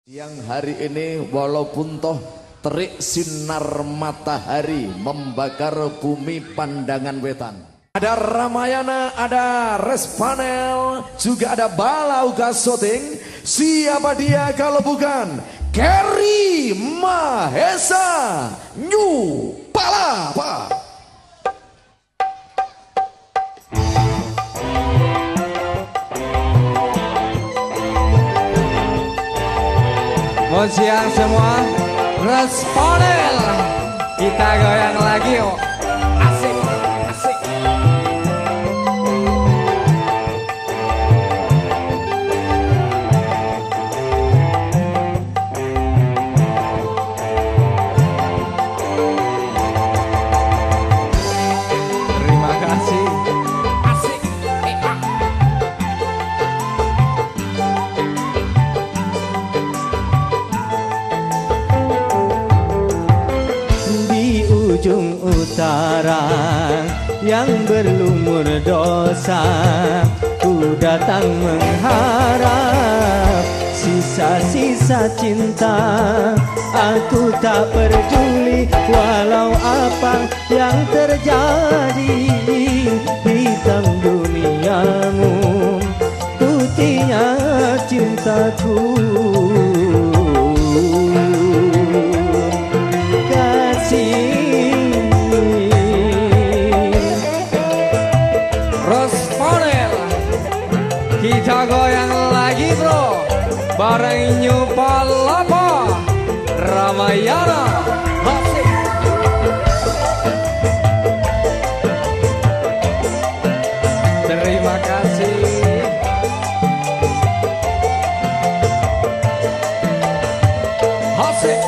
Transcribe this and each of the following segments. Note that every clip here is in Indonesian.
Siang hari ini walaupun toh terik sinar matahari membakar bumi pandangan wetan. Ada Ramayana, ada Respanel, juga ada Balau Gasoting. Siapa dia kalau bukan Kerry Mahesa New Palapa. Mau siang semua, Respanel, kita goyang lagi yuk. Asik, asik. Terima kasih. Asik. Ujung utara yang berlumur dosa, ku datang mengharap sisa-sisa cinta. Aku tak peduli walau apa yang terjadi. Hitam duniamu, putihnya cintaku. Kita goyang lagi bro, bareng New Palapa, Ramayana. Asik. Terima kasih. Asik.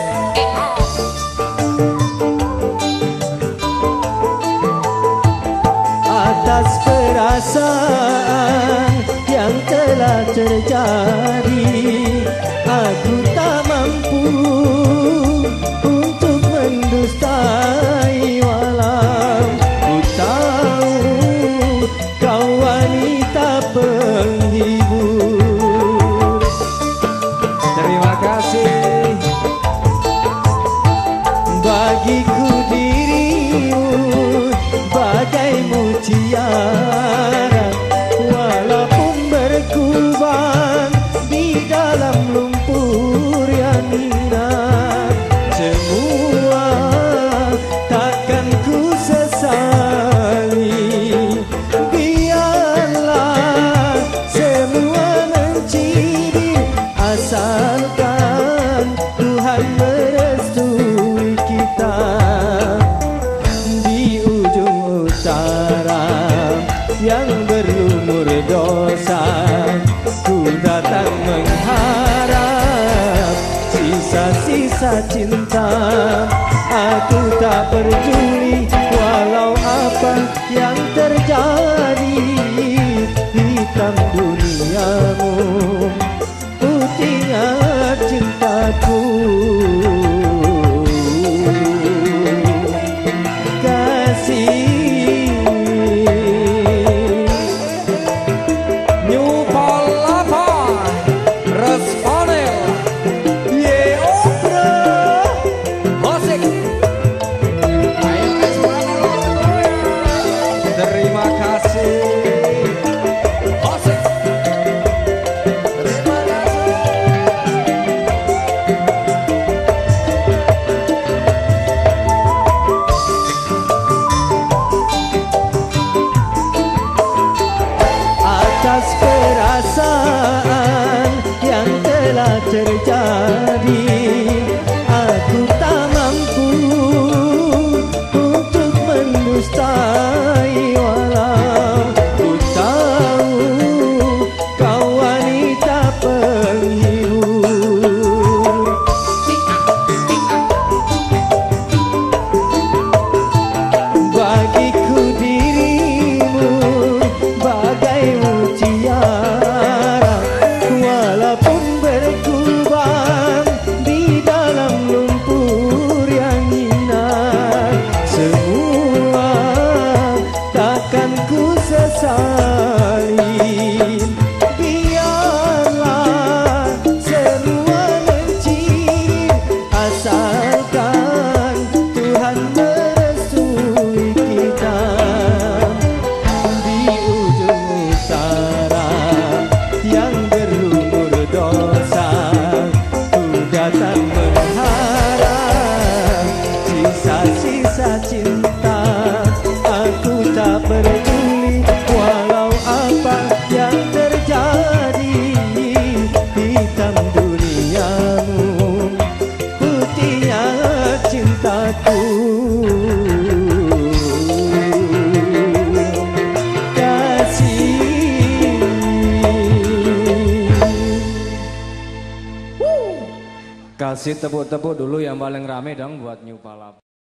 Atas perasaan yang telah terjadi, aku tak mampu untuk mendustai. Walau ku tahu kau wanita penghibur. Terima kasih. Bagiku dirimu bagai mutiara, walaupun berkubang di dalam lumpur yang indah. Semua takkan ku sesali, biarlah semua mencibir, asalkan Tuhan merestui kita. Di ujung utara yang berlumur dosa, ku datang mengharap sisa-sisa cinta. Aku tak peduli walau apa yang terjadi. Hitam duniamu, putihnya cintaku. New Palapa, Respanel, ye obra, asik. Terima kasih. Asik. Terima kasih. Atas perasaan yang telah terjadi, aku tak mampu untuk mendustai. Walau ku tahu kau wanita penghibur. Bagiku dirimu bagai mutiara, walaupun berkubang kasih tepuk-tepuk dulu yang paling rame dong buat New Palapa.